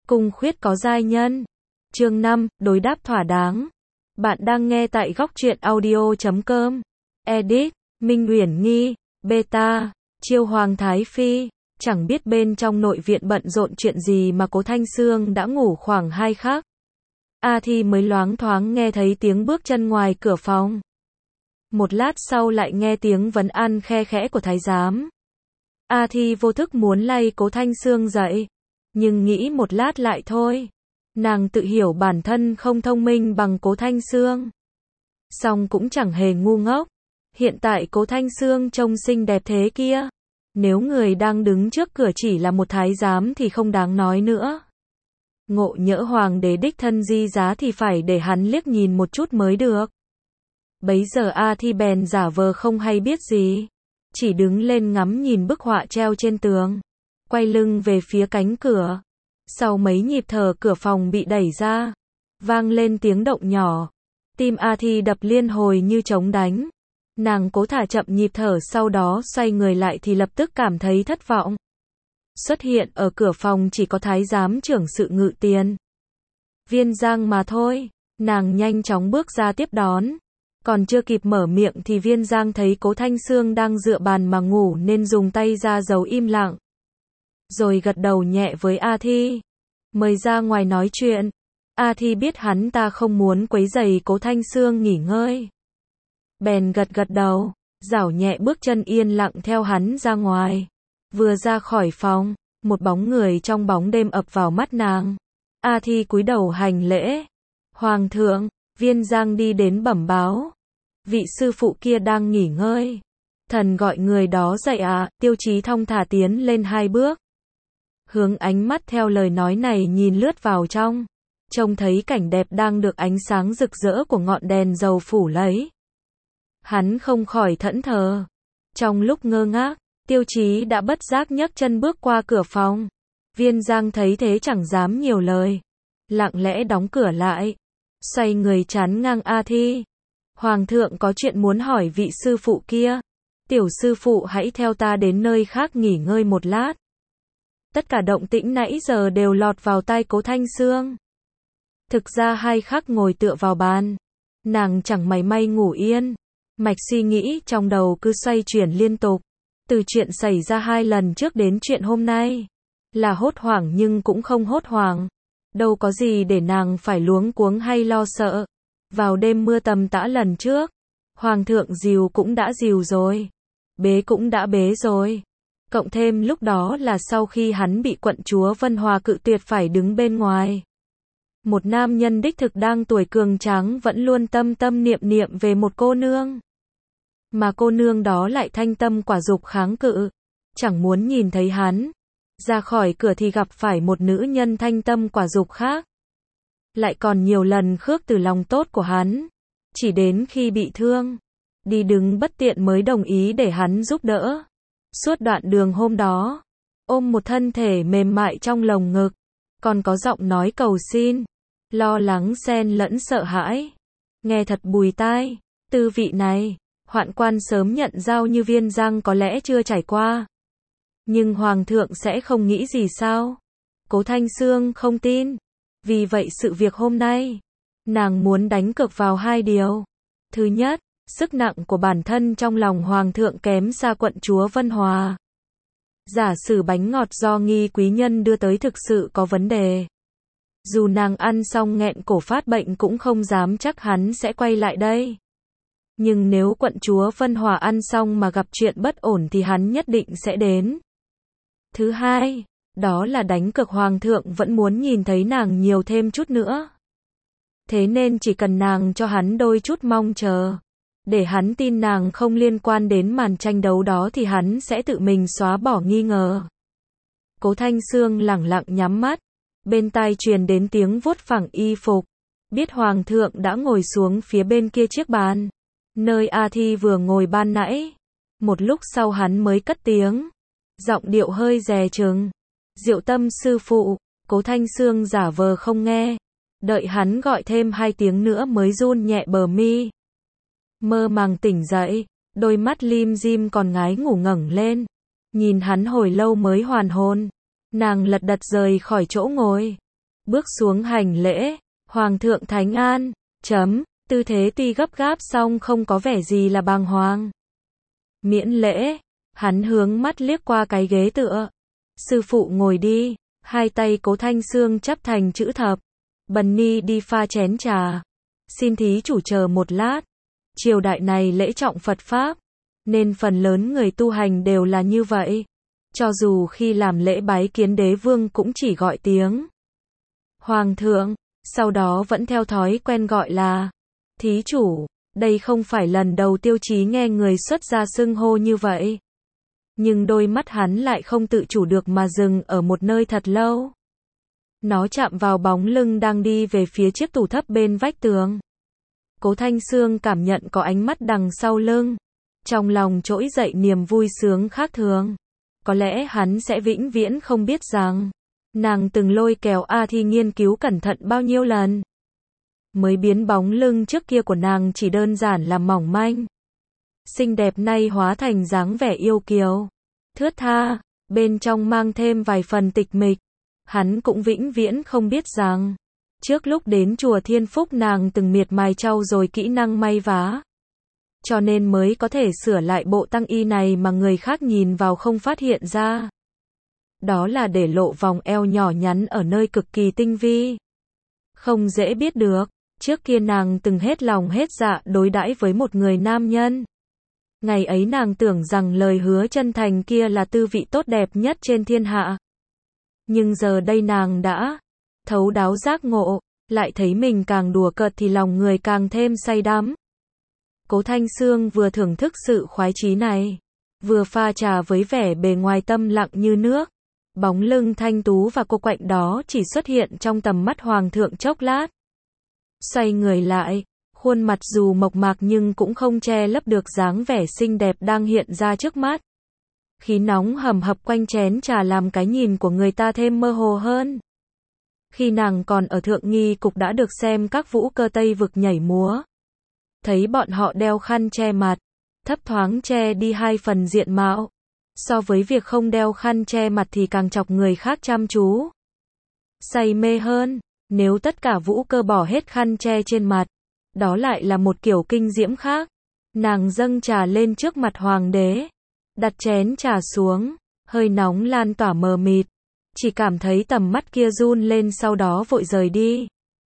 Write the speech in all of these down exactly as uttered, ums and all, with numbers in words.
Cung khuyết có giai nhân. Chương năm, đối đáp thỏa đáng. Bạn đang nghe tại góc truyện audio chấm com. Edit, Minh Uyển Nghi, Beta, Chiêu Hoàng Thái Phi. Chẳng biết bên trong nội viện bận rộn chuyện gì mà Cố Thanh Sương đã ngủ khoảng hai khắc. A Thi mới loáng thoáng nghe thấy tiếng bước chân ngoài cửa phòng. Một lát sau lại nghe tiếng vấn an khe khẽ của thái giám. A Thi vô thức muốn lay Cố Thanh Sương dậy, nhưng nghĩ một lát lại thôi. Nàng tự hiểu bản thân không thông minh bằng Cố Thanh Sương, song cũng chẳng hề ngu ngốc. Hiện tại Cố Thanh Sương trông xinh đẹp thế kia, nếu người đang đứng trước cửa chỉ là một thái giám thì không đáng nói nữa. Ngộ nhỡ hoàng đế đích thân di giá thì phải để hắn liếc nhìn một chút mới được. Bấy giờ A Thi bèn giả vờ không hay biết gì, chỉ đứng lên ngắm nhìn bức họa treo trên tường, quay lưng về phía cánh cửa. Sau mấy nhịp thở cửa phòng bị đẩy ra, vang lên tiếng động nhỏ. Tim A Thi đập liên hồi như trống đánh. Nàng cố thả chậm nhịp thở, sau đó xoay người lại thì lập tức cảm thấy thất vọng. Xuất hiện ở cửa phòng chỉ có thái giám trưởng sự Ngự Tiền Viên Giang mà thôi. Nàng nhanh chóng bước ra tiếp đón. Còn chưa kịp mở miệng thì Viên Giang thấy Cố Thanh Sương đang dựa bàn mà ngủ nên dùng tay ra dấu im lặng, rồi gật đầu nhẹ với A Thi, mời ra ngoài nói chuyện. A Thi biết hắn ta không muốn quấy rầy Cố Thanh Sương nghỉ ngơi, bèn gật gật đầu, giảo nhẹ bước chân yên lặng theo hắn ra ngoài. Vừa ra khỏi phòng, một bóng người trong bóng đêm ập vào mắt nàng. A Thi cúi đầu hành lễ. Hoàng thượng. Viên Giang đi đến bẩm báo, vị sư phụ kia đang nghỉ ngơi, thần gọi người đó dậy à. Tiêu Chí thong thả tiến lên hai bước, hướng ánh mắt theo lời nói này nhìn lướt vào trong, trông thấy cảnh đẹp đang được ánh sáng rực rỡ của ngọn đèn dầu phủ lấy. Hắn không khỏi thẫn thờ. Trong lúc ngơ ngác, Tiêu Chí đã bất giác nhấc chân bước qua cửa phòng. Viên Giang thấy thế chẳng dám nhiều lời, lặng lẽ đóng cửa lại, xoay người chắn ngang A Thi. Hoàng thượng có chuyện muốn hỏi vị sư phụ kia. Tiểu sư phụ hãy theo ta đến nơi khác nghỉ ngơi một lát. Tất cả động tĩnh nãy giờ đều lọt vào tai Cố Thanh Sương. Thực ra hai khắc ngồi tựa vào bàn, nàng chẳng mảy may ngủ yên. Mạch suy nghĩ trong đầu cứ xoay chuyển liên tục, từ chuyện xảy ra hai lần trước đến chuyện hôm nay. Là hốt hoảng nhưng cũng không hốt hoảng. Đâu có gì để nàng phải luống cuống hay lo sợ. Vào đêm mưa tầm tã lần trước, Hoàng thượng dìu cũng đã dìu rồi, bế cũng đã bế rồi. Cộng thêm lúc đó là sau khi hắn bị quận chúa Vân Hòa cự tuyệt phải đứng bên ngoài. Một nam nhân đích thực đang tuổi cường tráng vẫn luôn tâm tâm niệm niệm về một cô nương. Mà cô nương đó lại thanh tâm quả dục kháng cự, chẳng muốn nhìn thấy hắn. Ra khỏi cửa thì gặp phải một nữ nhân thanh tâm quả dục khác, lại còn nhiều lần khước từ lòng tốt của hắn. Chỉ đến khi bị thương, đi đứng bất tiện mới đồng ý để hắn giúp đỡ. Suốt đoạn đường hôm đó, ôm một thân thể mềm mại trong lồng ngực, còn có giọng nói cầu xin, lo lắng xen lẫn sợ hãi. Nghe thật bùi tai. Tư vị này, hoạn quan sớm nhận giao như Viên Giang có lẽ chưa trải qua. Nhưng Hoàng thượng sẽ không nghĩ gì sao? Cố Thanh Sương không tin. Vì vậy sự việc hôm nay, nàng muốn đánh cược vào hai điều. Thứ nhất, sức nặng của bản thân trong lòng Hoàng thượng kém xa quận chúa Vân Hòa. Giả sử bánh ngọt do nghi quý nhân đưa tới thực sự có vấn đề, dù nàng ăn xong nghẹn cổ phát bệnh cũng không dám chắc hắn sẽ quay lại đây. Nhưng nếu quận chúa Vân Hòa ăn xong mà gặp chuyện bất ổn thì hắn nhất định sẽ đến. Thứ hai, đó là đánh cược Hoàng thượng vẫn muốn nhìn thấy nàng nhiều thêm chút nữa. Thế nên chỉ cần nàng cho hắn đôi chút mong chờ, để hắn tin nàng không liên quan đến màn tranh đấu đó thì hắn sẽ tự mình xóa bỏ nghi ngờ. Cố Thanh Sương lẳng lặng nhắm mắt, bên tai truyền đến tiếng vuốt phẳng y phục. Biết Hoàng thượng đã ngồi xuống phía bên kia chiếc bàn, nơi A Thi vừa ngồi ban nãy. Một lúc sau hắn mới cất tiếng, giọng điệu hơi dè chừng. Diệu Tâm sư phụ. Cố Thanh Sương giả vờ không nghe, đợi hắn gọi thêm hai tiếng nữa mới run nhẹ bờ mi. Mơ màng tỉnh dậy, đôi mắt lim dim còn ngái ngủ ngẩng lên, nhìn hắn hồi lâu mới hoàn hồn. Nàng lật đật rời khỏi chỗ ngồi, bước xuống hành lễ, Hoàng thượng thánh an, chấm, tư thế tuy gấp gáp song không có vẻ gì là bàng hoàng. Miễn lễ, hắn hướng mắt liếc qua cái ghế tựa. Sư phụ ngồi đi, hai tay Cố Thanh Xương chắp thành chữ thập. Bần ni đi pha chén trà. Xin thí chủ chờ một lát. Triều đại này lễ trọng Phật Pháp, nên phần lớn người tu hành đều là như vậy. Cho dù khi làm lễ bái kiến đế vương cũng chỉ gọi tiếng Hoàng thượng, sau đó vẫn theo thói quen gọi là thí chủ. Đây không phải lần đầu Tiêu Chí nghe người xuất gia xưng hô như vậy. Nhưng đôi mắt hắn lại không tự chủ được mà dừng ở một nơi thật lâu. Nó chạm vào bóng lưng đang đi về phía chiếc tủ thấp bên vách tường. Cố Thanh Xương cảm nhận có ánh mắt đằng sau lưng. Trong lòng trỗi dậy niềm vui sướng khác thường. Có lẽ hắn sẽ vĩnh viễn không biết rằng nàng từng lôi kéo A Thi nghiên cứu cẩn thận bao nhiêu lần. Mới biến bóng lưng trước kia của nàng chỉ đơn giản là mỏng manh. Xinh đẹp nay hóa thành dáng vẻ yêu kiều, thướt tha, bên trong mang thêm vài phần tịch mịch. Hắn cũng vĩnh viễn không biết rằng, trước lúc đến chùa Thiên Phúc nàng từng miệt mài trau dồi kỹ năng may vá. Cho nên mới có thể sửa lại bộ tăng y này mà người khác nhìn vào không phát hiện ra. Đó là để lộ vòng eo nhỏ nhắn ở nơi cực kỳ tinh vi. Không dễ biết được, trước kia nàng từng hết lòng hết dạ đối đãi với một người nam nhân. Ngày ấy nàng tưởng rằng lời hứa chân thành kia là tư vị tốt đẹp nhất trên thiên hạ. Nhưng giờ đây nàng đã thấu đáo giác ngộ, lại thấy mình càng đùa cợt thì lòng người càng thêm say đắm. Cố Thanh Xương vừa thưởng thức sự khoái chí này, vừa pha trà với vẻ bề ngoài tâm lặng như nước. Bóng lưng thanh tú và cô quạnh đó chỉ xuất hiện trong tầm mắt Hoàng thượng chốc lát. Xoay người lại, khuôn mặt dù mộc mạc nhưng cũng không che lấp được dáng vẻ xinh đẹp đang hiện ra trước mắt. Khí nóng hầm hập quanh chén trà làm cái nhìn của người ta thêm mơ hồ hơn. Khi nàng còn ở Thượng Nghi Cục đã được xem các vũ cơ Tây Vực nhảy múa. Thấy bọn họ đeo khăn che mặt, thấp thoáng che đi hai phần diện mạo. So với việc không đeo khăn che mặt thì càng chọc người khác chăm chú. Say mê hơn, nếu tất cả vũ cơ bỏ hết khăn che trên mặt, đó lại là một kiểu kinh diễm khác. Nàng dâng trà lên trước mặt hoàng đế, đặt chén trà xuống, hơi nóng lan tỏa mờ mịt, chỉ cảm thấy tầm mắt kia run lên sau đó vội rời đi.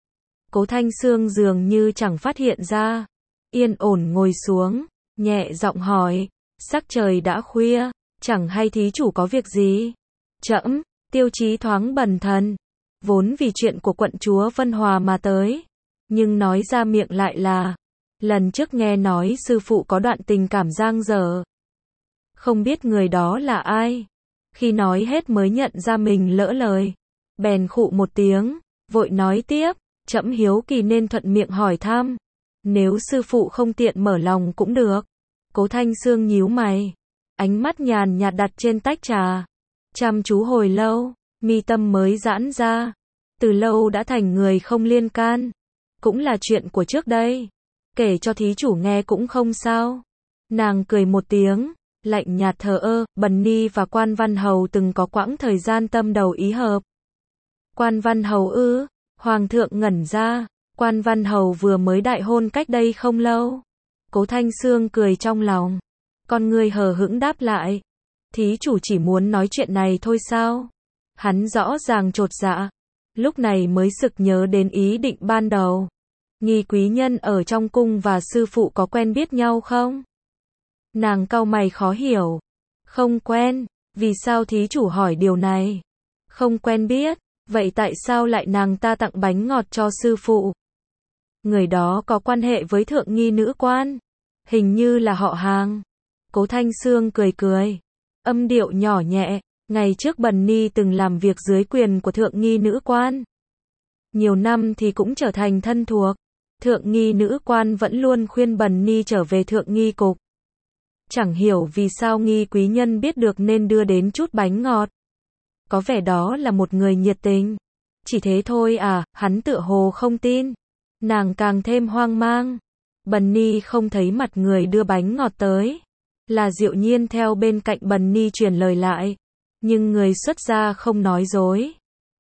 Cố Thanh Xương dường như chẳng phát hiện ra, yên ổn ngồi xuống, nhẹ giọng hỏi, sắc trời đã khuya, chẳng hay thí chủ có việc gì? Trẫm, Tiêu Chí thoáng bần thần, vốn vì chuyện của quận chúa Vân Hòa mà tới, nhưng nói ra miệng lại là, lần trước nghe nói sư phụ có đoạn tình cảm giang dở. Không biết người đó là ai? Khi nói hết mới nhận ra mình lỡ lời, bèn khụ một tiếng, vội nói tiếp, trẫm hiếu kỳ nên thuận miệng hỏi thăm. Nếu sư phụ không tiện mở lòng cũng được. Cố Thanh Xương nhíu mày, ánh mắt nhàn nhạt đặt trên tách trà, chăm chú hồi lâu, mi tâm mới giãn ra. Từ lâu đã thành người không liên can, cũng là chuyện của trước đây, kể cho thí chủ nghe cũng không sao. Nàng cười một tiếng, lạnh nhạt thờ ơ, Bần ni và Quan Văn Hầu từng có quãng thời gian tâm đầu ý hợp. Quan Văn Hầu ư? Hoàng thượng ngẩn ra, Quan Văn Hầu vừa mới đại hôn cách đây không lâu. Cố Thanh Xương cười trong lòng, con người hờ hững đáp lại, thí chủ chỉ muốn nói chuyện này thôi sao? Hắn rõ ràng chột dạ, lúc này mới sực nhớ đến ý định ban đầu. Nghi quý nhân ở trong cung và sư phụ có quen biết nhau không? Nàng cau mày khó hiểu. Không quen, vì sao thí chủ hỏi điều này? Không quen biết, vậy tại sao lại nàng ta tặng bánh ngọt cho sư phụ? Người đó có quan hệ với Thượng Nghi nữ quan, hình như là họ hàng. Cố Thanh Xương cười cười, âm điệu nhỏ nhẹ, ngày trước Bần ni từng làm việc dưới quyền của Thượng Nghi nữ quan. Nhiều năm thì cũng trở thành thân thuộc. Thượng Nghi nữ quan vẫn luôn khuyên Bần ni trở về Thượng Nghi Cục. Chẳng hiểu vì sao Nghi quý nhân biết được nên đưa đến chút bánh ngọt. Có vẻ đó là một người nhiệt tình. Chỉ thế thôi à, hắn tựa hồ không tin. Nàng càng thêm hoang mang. Bần ni không thấy mặt người đưa bánh ngọt tới. Là Diệu Nhiên theo bên cạnh Bần ni truyền lời lại. Nhưng người xuất gia không nói dối.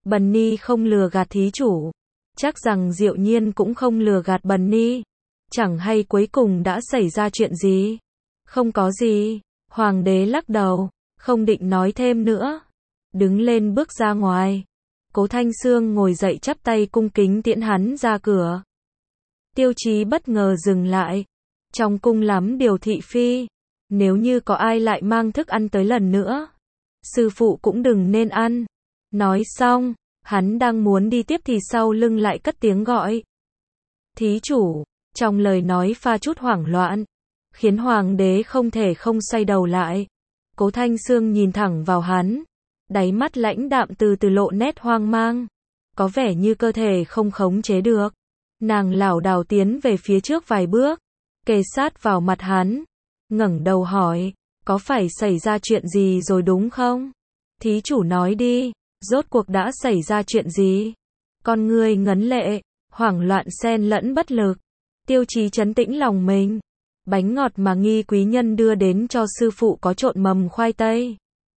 Bần ni không lừa gạt thí chủ. Chắc rằng Diệu Nhiên cũng không lừa gạt Bần ni. Chẳng hay cuối cùng đã xảy ra chuyện gì? Không có gì. Hoàng đế lắc đầu, không định nói thêm nữa. Đứng lên bước ra ngoài. Cố Thanh Sương ngồi dậy chắp tay cung kính tiễn hắn ra cửa. Tiêu Chí bất ngờ dừng lại. Trong cung lắm điều thị phi. Nếu như có ai lại mang thức ăn tới lần nữa, sư phụ cũng đừng nên ăn. Nói xong, hắn đang muốn đi tiếp thì sau lưng lại cất tiếng gọi. Thí chủ, trong lời nói pha chút hoảng loạn, khiến hoàng đế không thể không xoay đầu lại. Cố Thanh Sương nhìn thẳng vào hắn, đáy mắt lãnh đạm từ từ lộ nét hoang mang, có vẻ như cơ thể không khống chế được. Nàng lảo đảo tiến về phía trước vài bước, kề sát vào mặt hắn, ngẩng đầu hỏi, có phải xảy ra chuyện gì rồi đúng không? Thí chủ nói đi, rốt cuộc đã xảy ra chuyện gì? Con ngươi ngấn lệ, hoảng loạn xen lẫn bất lực. Tiêu Chí trấn tĩnh lòng mình. Bánh ngọt mà Nghi quý nhân đưa đến cho sư phụ có trộn mầm khoai tây.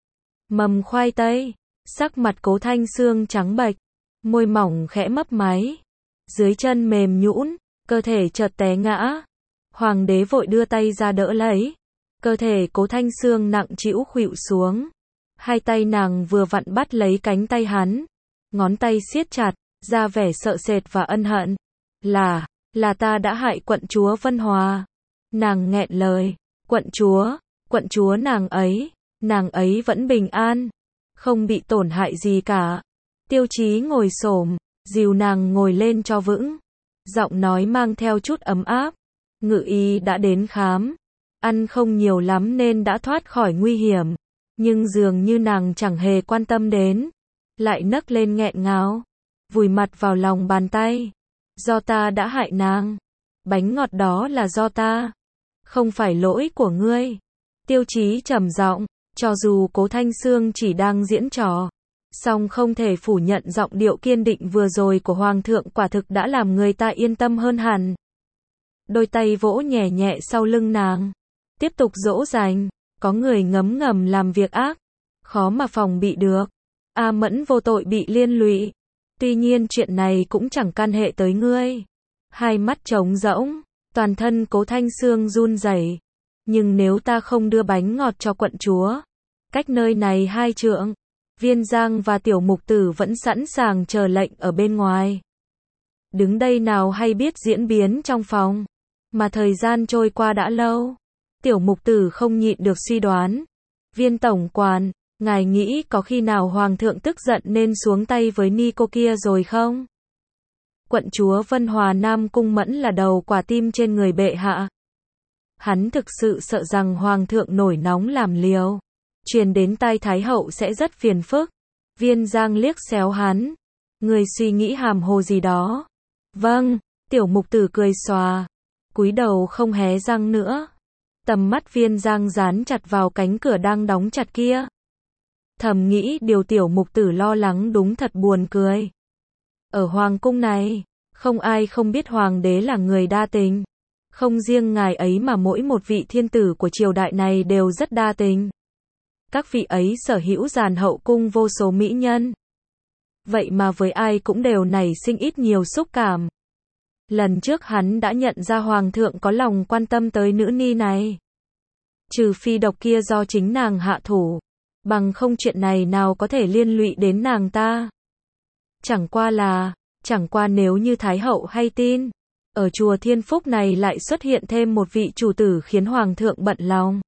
Mầm khoai tây, sắc mặt Cố Thanh Sương trắng bệch, môi mỏng khẽ mấp máy, dưới chân mềm nhũn, cơ thể chợt té ngã. Hoàng đế vội đưa tay ra đỡ lấy, cơ thể Cố Thanh Sương nặng trĩu khuỵu xuống. Hai tay nàng vừa vặn bắt lấy cánh tay hắn, ngón tay siết chặt, ra vẻ sợ sệt và ân hận. Là, là ta đã hại quận chúa Vân Hòa. Nàng nghẹn lời, quận chúa, quận chúa nàng ấy, nàng ấy vẫn bình an, không bị tổn hại gì cả. Tiêu Chí ngồi xổm, dìu nàng ngồi lên cho vững, giọng nói mang theo chút ấm áp. Ngự y đã đến khám, ăn không nhiều lắm nên đã thoát khỏi nguy hiểm, nhưng dường như nàng chẳng hề quan tâm đến, lại nấc lên nghẹn ngào, vùi mặt vào lòng bàn tay. Do ta đã hại nàng, bánh ngọt đó là do ta, không phải lỗi của ngươi. Tiêu Chí trầm giọng, cho dù Cố Thanh Sương chỉ đang diễn trò, song không thể phủ nhận giọng điệu kiên định vừa rồi của hoàng thượng quả thực đã làm người ta yên tâm hơn hẳn. Đôi tay vỗ nhẹ nhẹ sau lưng nàng, tiếp tục dỗ dành, có người ngấm ngầm làm việc ác, khó mà phòng bị được. A Mẫn vô tội bị liên lụy, tuy nhiên chuyện này cũng chẳng can hệ tới ngươi. Hai mắt trống rỗng, toàn thân Cố Thanh Sương run rẩy. Nhưng nếu ta không đưa bánh ngọt cho quận chúa, cách nơi này hai trượng, Viên Giang và Tiểu Mục Tử vẫn sẵn sàng chờ lệnh ở bên ngoài. Đứng đây nào hay biết diễn biến trong phòng, mà thời gian trôi qua đã lâu. Tiểu Mục Tử không nhịn được suy đoán. Viên tổng quản, ngài nghĩ có khi nào hoàng thượng tức giận nên xuống tay với ni cô kia rồi không? Quận chúa Vân Hòa Nam Cung Mẫn là đầu quả tim trên người bệ hạ. Hắn thực sự sợ rằng hoàng thượng nổi nóng làm liều, truyền đến tai thái hậu sẽ rất phiền phức. Viên Giang liếc xéo hắn, người suy nghĩ hàm hồ gì đó. Vâng, Tiểu Mục Tử cười xòa, cúi đầu không hé răng nữa. Tầm mắt Viên Giang dán chặt vào cánh cửa đang đóng chặt kia. Thầm nghĩ điều Tiểu Mục Tử lo lắng đúng thật buồn cười. Ở hoàng cung này, không ai không biết hoàng đế là người đa tình. Không riêng ngài ấy mà mỗi một vị thiên tử của triều đại này đều rất đa tình. Các vị ấy sở hữu dàn hậu cung vô số mỹ nhân. Vậy mà với ai cũng đều nảy sinh ít nhiều xúc cảm. Lần trước hắn đã nhận ra hoàng thượng có lòng quan tâm tới nữ ni này. Trừ phi độc kia do chính nàng hạ thủ, bằng không chuyện này nào có thể liên lụy đến nàng ta. Chẳng qua là, chẳng qua nếu như Thái hậu hay tin, ở chùa Thiên Phúc này lại xuất hiện thêm một vị chủ tử khiến hoàng thượng bận lòng.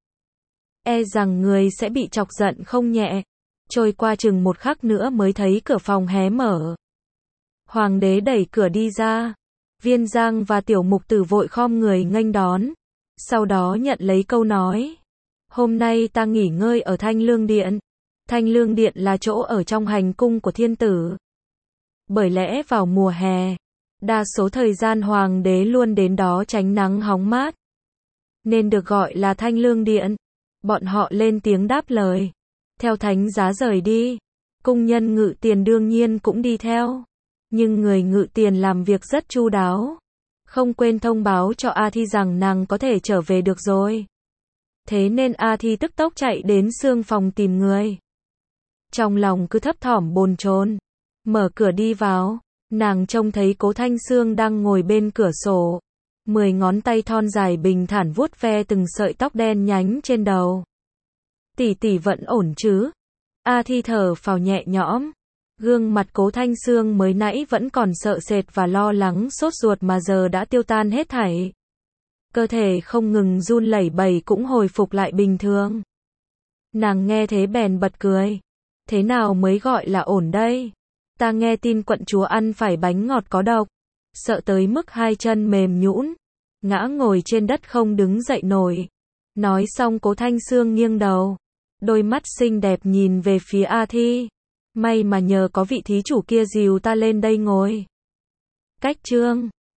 E rằng người sẽ bị chọc giận không nhẹ. Trôi qua chừng một khắc nữa mới thấy cửa phòng hé mở. Hoàng đế đẩy cửa đi ra. Viên Giang và Tiểu Mục Tử vội khom người nghênh đón. Sau đó nhận lấy câu nói. Hôm nay ta nghỉ ngơi ở Thanh Lương Điện. Thanh Lương Điện là chỗ ở trong hành cung của thiên tử. Bởi lẽ vào mùa hè, đa số thời gian hoàng đế luôn đến đó tránh nắng hóng mát, nên được gọi là Thanh Lương Điện. Bọn họ lên tiếng đáp lời. Theo thánh giá rời đi, cung nhân Ngự Tiền đương nhiên cũng đi theo. Nhưng người Ngự Tiền làm việc rất chu đáo, không quên thông báo cho A Thi rằng nàng có thể trở về được rồi. Thế nên A Thi tức tốc chạy đến xương phòng tìm người. Trong lòng cứ thấp thỏm bồn chồn. Mở cửa đi vào, nàng trông thấy Cố Thanh Sương đang ngồi bên cửa sổ. Mười ngón tay thon dài bình thản vuốt ve từng sợi tóc đen nhánh trên đầu. Tỷ tỷ vẫn ổn chứ? A Thi thở phào nhẹ nhõm. Gương mặt Cố Thanh Sương mới nãy vẫn còn sợ sệt và lo lắng sốt ruột mà giờ đã tiêu tan hết thảy. Cơ thể không ngừng run lẩy bẩy cũng hồi phục lại bình thường. Nàng nghe thế bèn bật cười. Thế nào mới gọi là ổn đây? Ta nghe tin quận chúa ăn phải bánh ngọt có độc. Sợ tới mức hai chân mềm nhũn, ngã ngồi trên đất không đứng dậy nổi. Nói xong Cố Thanh Sương nghiêng đầu. Đôi mắt xinh đẹp nhìn về phía A Thi. May mà nhờ có vị thí chủ kia dìu ta lên đây ngồi. Cách chương